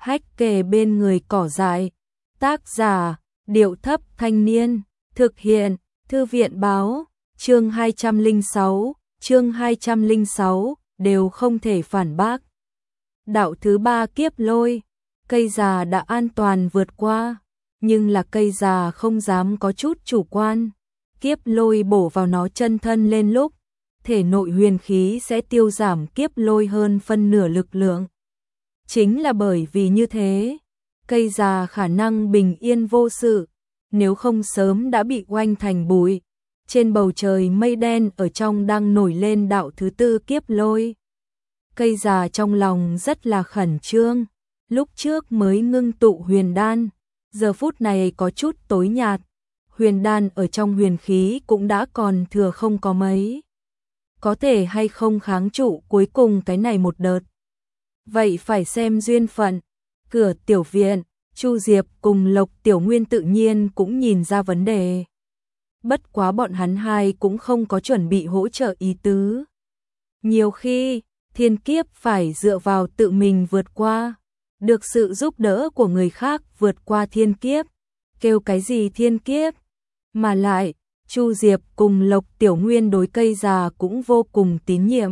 hách kề bên người cỏ dại. Tác giả, Điệu Thấp Thanh Niên, thực hiện, Thư viện báo, chương 206, đều không thể phản bác. Đạo thứ 3 kiếp lôi, cây già đã an toàn vượt qua, nhưng là cây già không dám có chút chủ quan. Kiếp lôi bổ vào nó chân thân lên lúc, thể nội huyền khí sẽ tiêu giảm kiếp lôi hơn phân nửa lực lượng. Chính là bởi vì như thế, cây già khả năng bình yên vô sự, nếu không sớm đã bị oanh thành bụi. Trên bầu trời mây đen ở trong đang nổi lên đạo thứ 4 kiếp lôi. Cây già trong lòng rất là khẩn trương, lúc trước mới ngưng tụ huyền đan, giờ phút này có chút tối nhạt, huyền đan ở trong huyền khí cũng đã còn thừa không có mấy. Có thể hay không kháng trụ cuối cùng cái này một đợt. Vậy phải xem duyên phận. Cửa tiểu viện, Chu Diệp cùng Lộc Tiểu Nguyên tự nhiên cũng nhìn ra vấn đề. Bất quá bọn hắn hai cũng không có chuẩn bị hỗ trợ ý tứ. Nhiều khi, thiên kiếp phải dựa vào tự mình vượt qua, được sự giúp đỡ của người khác vượt qua thiên kiếp. Kêu cái gì thiên kiếp? Mà lại, Chu Diệp cùng Lộc Tiểu Nguyên đối cây già cũng vô cùng tín nhiệm.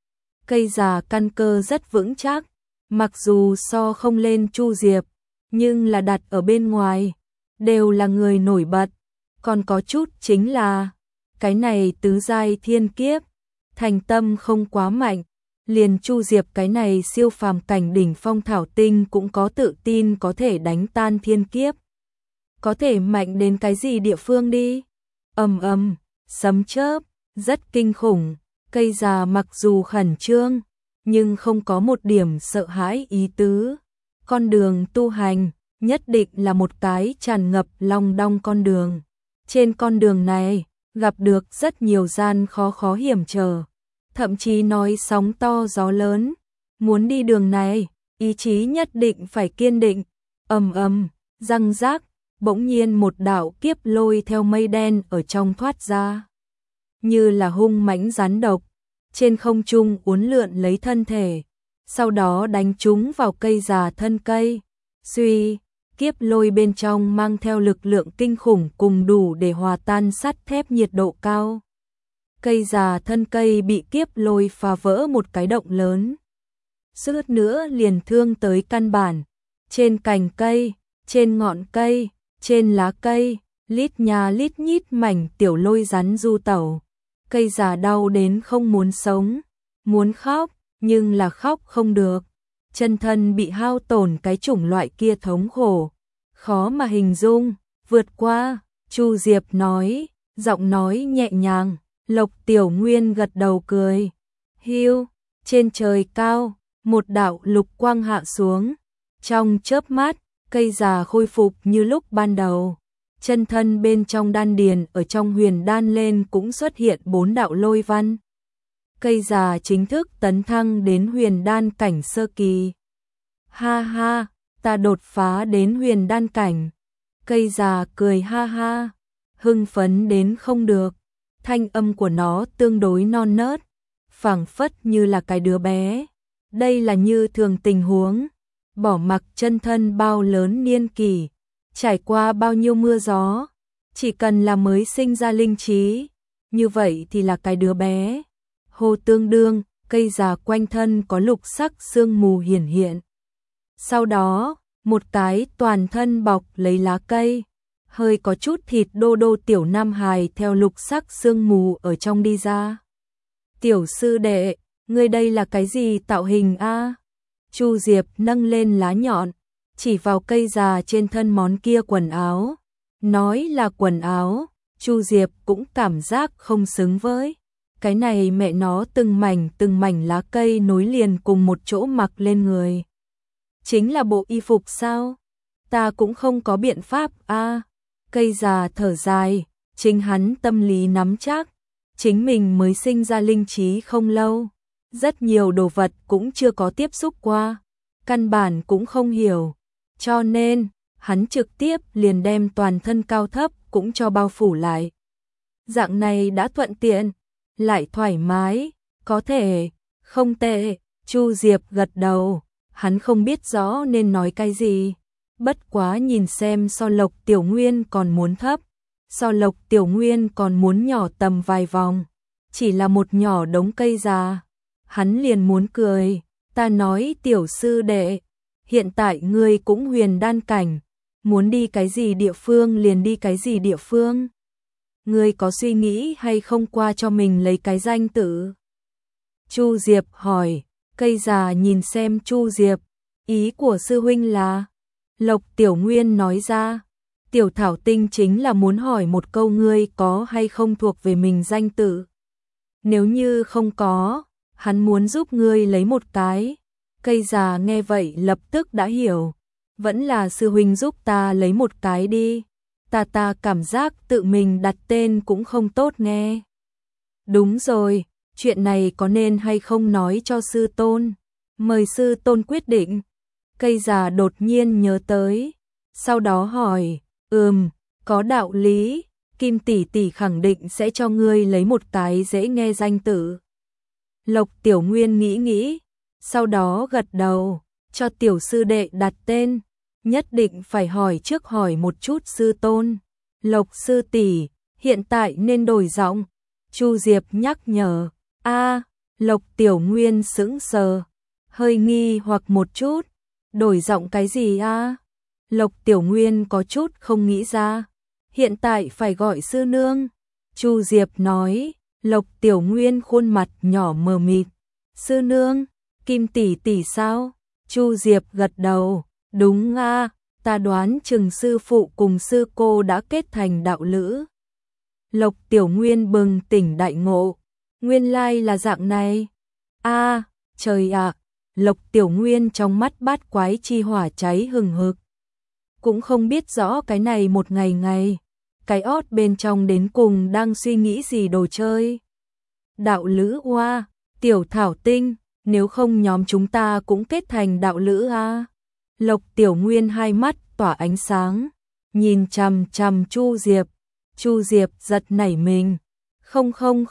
Cây già căn cơ rất vững chắc, mặc dù so không lên Chu Diệp, nhưng là đặt ở bên ngoài, đều là người nổi bật. Còn có chút chính là, cái này tứ giai thiên kiếp, thành tâm không quá mạnh, liền Chu Diệp cái này siêu phàm cảnh đỉnh phong thảo tinh cũng có tự tin có thể đánh tan thiên kiếp. Có thể mạnh đến cái gì địa phương đi? Ầm ầm, sấm chớp, rất kinh khủng. Cây già mặc dù khẩn trương, nhưng không có một điểm sợ hãi ý tứ. Con đường tu hành, nhất định là một cái tràn ngập long đong con đường. Trên con đường này, gặp được rất nhiều gian khó hiểm trở. Thậm chí nói sóng to gió lớn. Muốn đi đường này, ý chí nhất định phải kiên định. Ầm ầm, răng rác, bỗng nhiên một đạo kiếp lôi theo mây đen ở trong thoát ra. Như là hung mãnh rắn độc, trên không trung uốn lượn lấy thân thể, sau đó đánh trúng vào cây già thân cây. Suy, kiếp lôi bên trong mang theo lực lượng kinh khủng cùng đủ để hòa tan sắt thép nhiệt độ cao. Cây già thân cây bị kiếp lôi phá vỡ một cái động lớn. Suýt nữa liền thương tới căn bản. Trên cành cây, trên ngọn cây, trên lá cây, lít nha lít nhít mảnh tiểu lôi rắn du tẩu. Cây già đau đến không muốn sống, muốn khóc, nhưng là khóc không được. Chân thân bị hao tổn cái chủng loại kia thống khổ, khó mà hình dung, vượt qua. Chu Diệp nói, giọng nói nhẹ nhàng. Lộc Tiểu Nguyên gật đầu cười. Hiu, trên trời cao, một đạo lục quang hạ xuống. Trong chớp mắt, cây già khôi phục như lúc ban đầu. Chân thân bên trong đan điền ở trong huyền đan lên cũng xuất hiện 4 đạo lôi văn. Cây già chính thức tấn thăng đến huyền đan cảnh sơ kỳ. Ha ha, ta đột phá đến huyền đan cảnh. Cây già cười ha ha, hưng phấn đến không được. Thanh âm của nó tương đối non nớt, phảng phất như là cái đứa bé. Đây là như thường tình huống, bỏ mặc chân thân bao lớn niên kỷ, trải qua bao nhiêu mưa gió, chỉ cần là mới sinh ra linh trí, như vậy thì là cái đứa bé. Hồ tương đương, cây già quanh thân có lục sắc sương mù hiển hiện. Sau đó, một cái toàn thân bọc lấy lá cây, hơi có chút thịt đô đô tiểu nam hài theo lục sắc sương mù ở trong đi ra. Tiểu sư đệ, ngươi đây là cái gì tạo hình a? Chu Diệp nâng lên lá nhọn, chỉ vào cây già trên thân món kia quần áo. Nói là quần áo, Chu Diệp cũng cảm giác không xứng với. Cái này mẹ nó từng mảnh lá cây nối liền cùng một chỗ mặc lên người. Chính là bộ y phục sao? Ta cũng không có biện pháp a. Cây già thở dài, chính hắn tâm lý nắm chắc, chính mình mới sinh ra linh trí không lâu, rất nhiều đồ vật cũng chưa có tiếp xúc qua, căn bản cũng không hiểu, cho nên hắn trực tiếp liền đem toàn thân cao thấp cũng cho bao phủ lại. Dạng này đã thuận tiện, lại thoải mái, có thể, không tệ. Chu Diệp gật đầu, hắn không biết rõ nên nói cái gì. Bất quá nhìn xem so Lộc Tiểu Nguyên còn muốn thấp, so Lộc Tiểu Nguyên còn muốn nhỏ tầm vài vòng, chỉ là một nhỏ đống cây già. Hắn liền muốn cười, ta nói tiểu sư đệ, hiện tại ngươi cũng huyền đan cảnh, muốn đi cái gì địa phương liền đi cái gì địa phương. Ngươi có suy nghĩ hay không qua cho mình lấy cái danh tự? Chu Diệp hỏi, cây già nhìn xem Chu Diệp, ý của sư huynh là... Lộc Tiểu Nguyên nói ra, Tiểu Thảo Tinh chính là muốn hỏi một câu ngươi có hay không thuộc về mình danh tự. Nếu như không có, hắn muốn giúp ngươi lấy một cái. Cây già nghe vậy lập tức đã hiểu, vẫn là sư huynh giúp ta lấy một cái đi. Ta cảm giác tự mình đặt tên cũng không tốt nghe. Đúng rồi, chuyện này có nên hay không nói cho sư tôn? Mời sư tôn quyết định. Cây già đột nhiên nhớ tới, sau đó hỏi, có đạo lý, Kim tỷ tỷ khẳng định sẽ cho ngươi lấy một cái dễ nghe danh tự. Lộc Tiểu Nguyên nghĩ, sau đó gật đầu, cho tiểu sư đệ đặt tên, nhất định phải hỏi trước hỏi một chút sư tôn. Lộc sư tỷ, hiện tại nên đổi giọng. Chu Diệp nhắc nhở. Lộc Tiểu Nguyên sững sờ, hơi nghi hoặc một chút. Đổi giọng cái gì a? Lộc Tiểu Nguyên có chút không nghĩ ra. Hiện tại phải gọi sư nương. Chu Diệp nói. Lộc Tiểu Nguyên khuôn mặt nhỏ mờ mịt. Sư nương, Kim tỷ tỷ sao? Chu Diệp gật đầu. Đúng a, ta đoán chừng sư phụ cùng sư cô đã kết thành đạo lữ. Lộc Tiểu Nguyên bừng tỉnh đại ngộ. Nguyên lai là dạng này. Trời ạ! Lộc Tiểu Nguyên trong mắt bát quái chi hỏa cháy hừng hực. Cũng không biết rõ cái này một ngày, cái ót bên trong đến cùng đang suy nghĩ gì đồ chơi. Đạo lữ oa, Tiểu Thảo Tinh, nếu không nhóm chúng ta cũng kết thành đạo lữ a. Lộc Tiểu Nguyên hai mắt tỏa ánh sáng, nhìn chằm chằm Chu Diệp. Chu Diệp giật nảy mình. Không.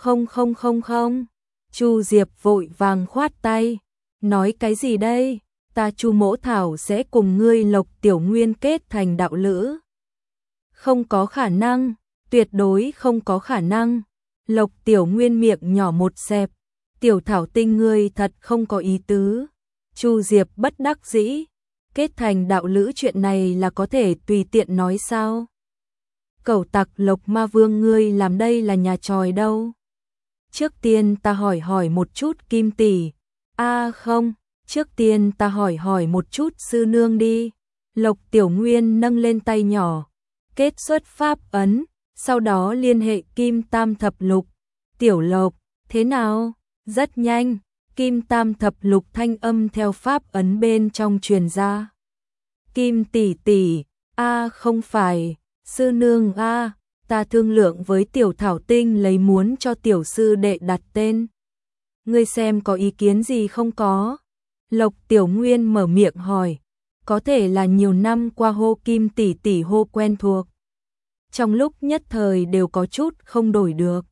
Chu Diệp vội vàng khoát tay. Nói cái gì đây? Ta Chu Mỗ Thảo sẽ cùng ngươi Lộc Tiểu Nguyên kết thành đạo lữ. Không có khả năng, tuyệt đối không có khả năng. Lộc Tiểu Nguyên miệng nhỏ một xẹp. Tiểu Thảo Tinh ngươi thật không có ý tứ. Chu Diệp bất đắc dĩ. Kết thành đạo lữ chuyện này là có thể tùy tiện nói sao? Cẩu tặc Lộc Ma Vương ngươi làm đây là nhà tròi đâu? Trước tiên ta hỏi một chút Kim tỷ. Không, trước tiên ta hỏi một chút sư nương đi. Lộc Tiểu Nguyên nâng lên tay nhỏ, kết xuất pháp ấn, sau đó liên hệ Kim Tam Thập Lục. Tiểu Lộc, thế nào? Rất nhanh, Kim Tam Thập Lục thanh âm theo pháp ấn bên trong truyền ra. Kim tỷ tỷ, không phải, sư nương ta thương lượng với Tiểu Thảo Tinh lấy muốn cho tiểu sư đệ đặt tên. Ngươi xem có ý kiến gì không có? Lộc Tiểu Nguyên mở miệng hỏi, có thể là nhiều năm qua hô Kim tỷ tỷ hô quen thuộc. Trong lúc nhất thời đều có chút không đổi được.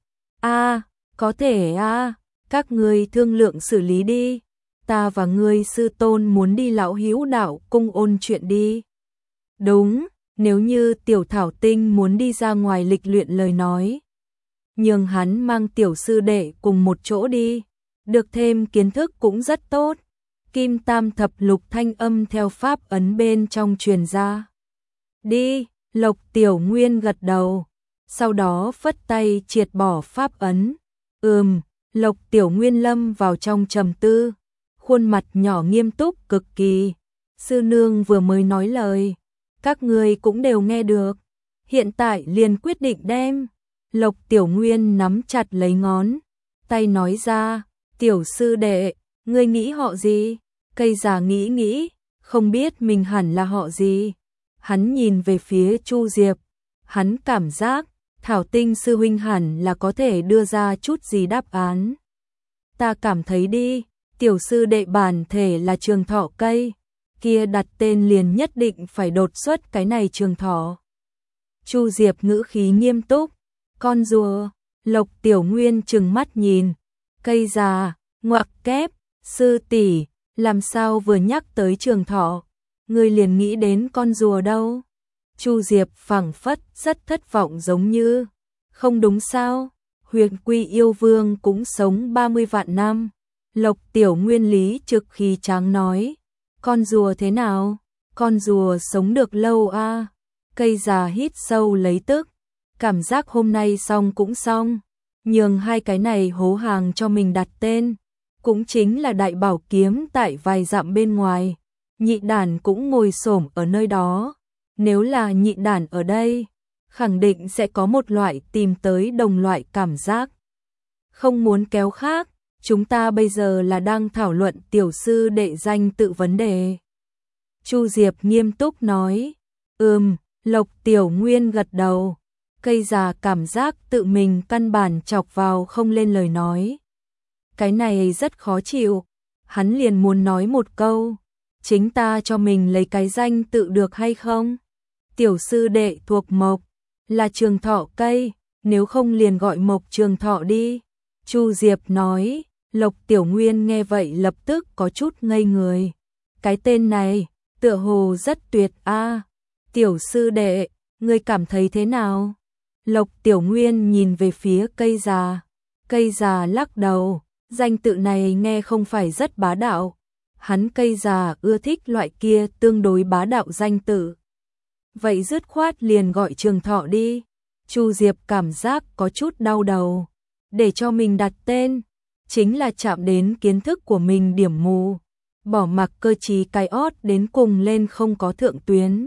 Có thể các ngươi thương lượng xử lý đi. Ta và ngươi sư tôn muốn đi Lão Hữu Đạo cung ôn chuyện đi. Đúng, nếu như Tiểu Thảo Tinh muốn đi ra ngoài lịch luyện lời nói, nhường hắn mang tiểu sư đệ cùng một chỗ đi, được thêm kiến thức cũng rất tốt. Kim Tam Thập Lục thanh âm theo pháp ấn bên trong truyền ra. Đi, Lộc Tiểu Nguyên gật đầu, sau đó phất tay triệt bỏ pháp ấn. Lộc Tiểu Nguyên lâm vào trong trầm tư, khuôn mặt nhỏ nghiêm túc cực kỳ. Sư nương vừa mới nói lời, các người cũng đều nghe được. Hiện tại liền quyết định đem. Lộc Tiểu Nguyên nắm chặt lấy ngón tay nói ra, tiểu sư đệ, ngươi nghĩ họ gì? Cây già nghĩ, không biết mình hẳn là họ gì. Hắn nhìn về phía Chu Diệp, hắn cảm giác Thảo Tinh sư huynh hẳn là có thể đưa ra chút gì đáp án. Ta cảm thấy đi, tiểu sư đệ bản thể là Trường Thọ cây, kia đặt tên liền nhất định phải đột xuất cái này Trường Thọ. Chu Diệp ngữ khí nghiêm túc, con rùa. Lộc Tiểu Nguyên trừng mắt nhìn, cây già, ngoặc kép, sư tỷ, Làm sao vừa nhắc tới Trường Thọ, ngươi liền nghĩ đến con rùa đâu? Chu Diệp phảng phất rất thất vọng giống như, không đúng sao? Huyền Quy yêu vương cũng sống 30 vạn năm. Lộc Tiểu Nguyên lý trực khí tráng nói, con rùa thế nào? Con rùa sống được lâu a. Cây già hít sâu lấy tức, cảm giác hôm nay xong cũng xong, nhường hai cái này hố hàng cho mình đặt tên, cũng chính là đại bảo kiếm tại vài dặm bên ngoài. Nhị đản cũng ngồi xổm ở nơi đó, nếu là nhị đản ở đây, khẳng định sẽ có một loại tìm tới đồng loại cảm giác. Không muốn kéo khác, chúng ta bây giờ là đang thảo luận tiểu sư đệ danh tự vấn đề. Chu Diệp nghiêm túc nói, Lộc Tiểu Nguyên gật đầu, cây già cảm giác tự mình căn bản chọc vào không lên lời nói. Cái này rất khó chịu, hắn liền muốn nói một câu, chính ta cho mình lấy cái danh tự được hay không? Tiểu sư đệ thuộc mộc, là Trường Thọ cây, nếu không liền gọi Mộc Trường Thọ đi. Chu Diệp nói, Lộc Tiểu Nguyên nghe vậy lập tức có chút ngây người. Cái tên này, tựa hồ rất tuyệt a. Tiểu sư đệ, ngươi cảm thấy thế nào? Lộc Tiểu Nguyên nhìn về phía cây già lắc đầu, danh tự này nghe không phải rất bá đạo. Hắn cây già ưa thích loại kia tương đối bá đạo danh tự. Vậy dứt khoát liền gọi Trường Thọ đi. Chu Diệp cảm giác có chút đau đầu. Để cho mình đặt tên, chính là chạm đến kiến thức của mình điểm mù. Bỏ mặc cơ trí cái ót đến cùng lên không có thượng tuyến.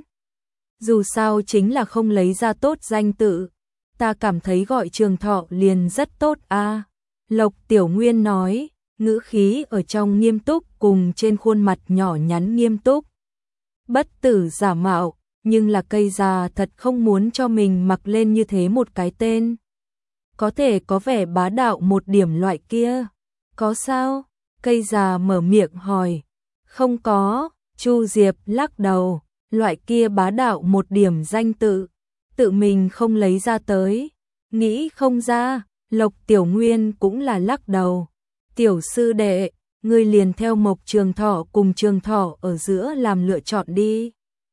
Dù sao chính là không lấy ra tốt danh tự. Ta cảm thấy gọi Trường Thọ liền rất tốt a. Lộc Tiểu Nguyên nói, ngữ khí ở trong nghiêm túc cùng trên khuôn mặt nhỏ nhắn nghiêm túc. Bất tử giả mạo, nhưng là cây già thật không muốn cho mình mặc lên như thế một cái tên. Có thể có vẻ bá đạo một điểm loại kia. Có sao? Cây già mở miệng hỏi. Không có, Chu Diệp lắc đầu, loại kia bá đạo một điểm danh tự, tự mình không lấy ra tới, nghĩ không ra. Lộc Tiểu Nguyên cũng là lắc đầu. Tiểu sư đệ, ngươi liền theo Mộc Trường Thọ cùng Trường Thọ ở giữa làm lựa chọn đi.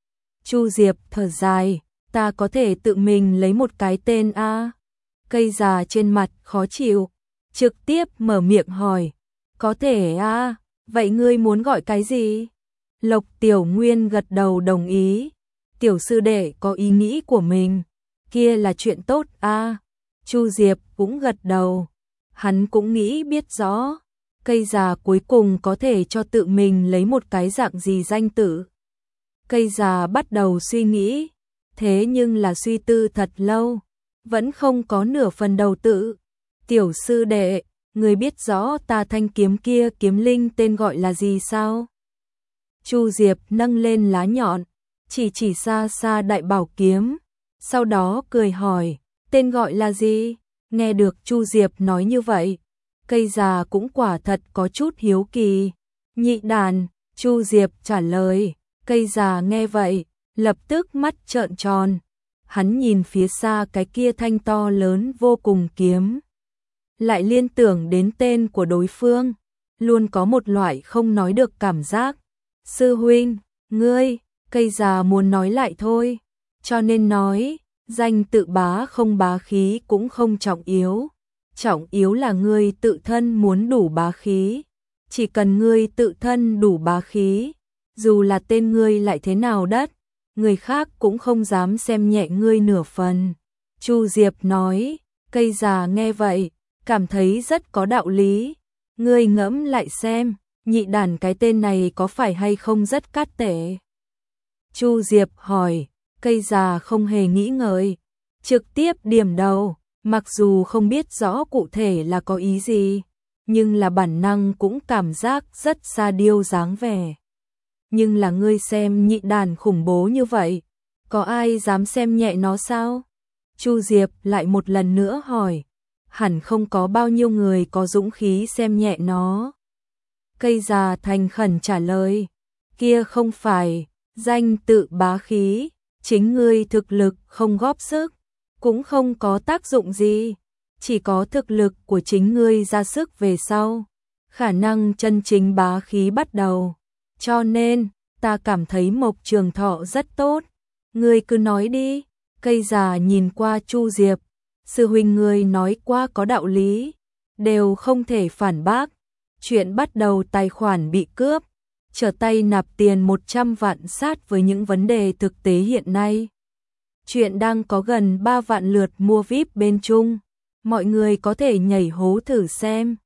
Chu Diệp thở dài, ta có thể tự mình lấy một cái tên a. Cây già trên mặt khó chịu, trực tiếp mở miệng hỏi, có thể a, vậy ngươi muốn gọi cái gì? Lộc Tiểu Nguyên gật đầu đồng ý, tiểu sư đệ có ý nghĩ của mình, kia là chuyện tốt a. Chu Diệp cũng gật đầu, hắn cũng nghĩ biết rõ, cây già cuối cùng có thể cho tự mình lấy một cái dạng gì danh tử. Cây già bắt đầu suy nghĩ, thế nhưng là suy tư thật lâu, vẫn không có nửa phần đầu tự. Tiểu sư đệ, người biết rõ ta thanh kiếm kia kiếm linh tên gọi là gì sao? Chu Diệp nâng lên lá nhọn, chỉ xa xa đại bảo kiếm, sau đó cười hỏi, tên gọi là gì? Nghe được Chu Diệp nói như vậy, cây già cũng quả thật có chút hiếu kỳ. Nhị đàn, Chu Diệp trả lời, cây già nghe vậy, lập tức mắt trợn tròn. Hắn nhìn phía xa cái kia thanh to lớn vô cùng kiếm, lại liên tưởng đến tên của đối phương, luôn có một loại không nói được cảm giác. Sư huynh, ngươi, cây già muốn nói lại thôi, cho nên nói, danh tự bá không bá khí cũng không trọng yếu là ngươi tự thân muốn đủ bá khí. Chỉ cần ngươi tự thân đủ bá khí, dù là tên ngươi lại thế nào đất, người khác cũng không dám xem nhẹ ngươi nửa phần. Chu Diệp nói, cây già nghe vậy, cảm thấy rất có đạo lý. Ngươi ngẫm lại xem, nhị đàn cái tên này có phải hay không rất cát tệ? Chu Diệp hỏi, cây già không hề nghĩ ngợi, trực tiếp điểm đầu, mặc dù không biết rõ cụ thể là có ý gì, nhưng là bản năng cũng cảm giác rất xa điêu dáng vẻ. Nhưng là ngươi xem nhị đàn khủng bố như vậy, có ai dám xem nhẹ nó sao? Chu Diệp lại một lần nữa hỏi, hẳn không có bao nhiêu người có dũng khí xem nhẹ nó. Cây già thành khẩn trả lời, kia không phải, danh tự bá khí, chính ngươi thực lực không góp sức, cũng không có tác dụng gì, chỉ có thực lực của chính ngươi ra sức về sau, khả năng chân chính bá khí bắt đầu. Cho nên, ta cảm thấy Mộc Trường Thọ rất tốt. Ngươi cứ nói đi. Cây già nhìn qua Chu Diệp. Sư huynh ngươi nói qua có đạo lý. Đều không thể phản bác. Chuyện bắt đầu tài khoản bị cướp. Trở tay nạp tiền 100 vạn sát với những vấn đề thực tế hiện nay. Chuyện đang có gần 3 vạn lượt mua VIP bên Trung. Mọi người có thể nhảy hố thử xem.